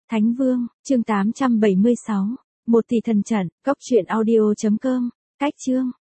Thánh Vương, chương 876. Một tỷ thần trận, cốc truyện audio.com. Cách chương.